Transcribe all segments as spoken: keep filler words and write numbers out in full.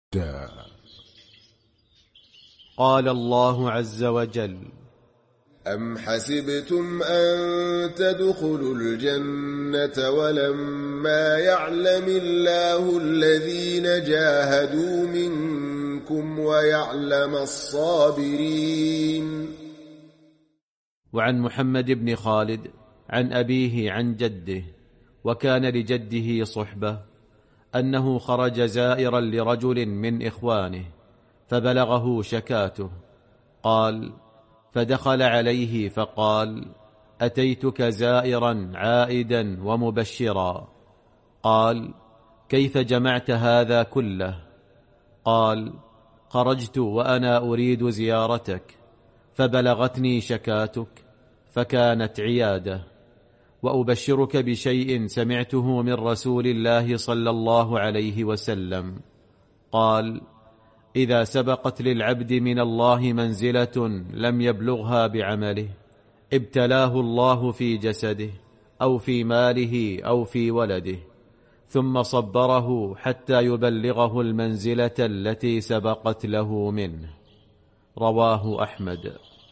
قال الله عز وجل: أم حسبتم أن تدخلوا الجنة ولما يعلم الله الذين جاهدوا منكم ويعلم الصابرين. وعن محمد بن خالد عن أبيه عن جده، وكان لجده صحبة، أنه خرج زائرا لرجل من إخوانه فبلغه شكاته، قال: فدخل عليه فقال: أتيتك زائرا عائدا ومبشرا. قال: كيف جمعت هذا كله؟ قال: خرجت وأنا أريد زيارتك فبلغتني شكاتك فكانت عيادة، وأبشرك بشيء سمعته من رسول الله صلى الله عليه وسلم. قال: إذا سبقت للعبد من الله منزلة لم يبلغها بعمله ابتلاه الله في جسده أو في ماله أو في ولده، ثم صبره حتى يبلغه المنزلة التي سبقت له منه. رواه أحمد.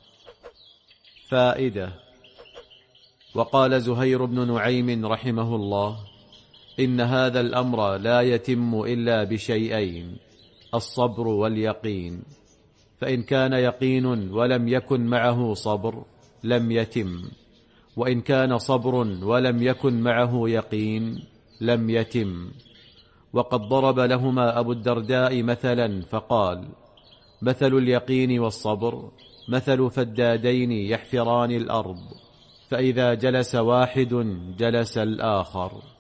فائدة. وقال زهير بن نعيم رحمه الله: إن هذا الأمر لا يتم إلا بشيئين: الصبر واليقين، فإن كان يقين ولم يكن معه صبر لم يتم، وإن كان صبر ولم يكن معه يقين لم يتم. وقد ضرب لهما أبو الدرداء مثلا فقال: مثل اليقين والصبر مثل فدادين يحفران الأرض، فإذا جلس واحد جلس الآخر.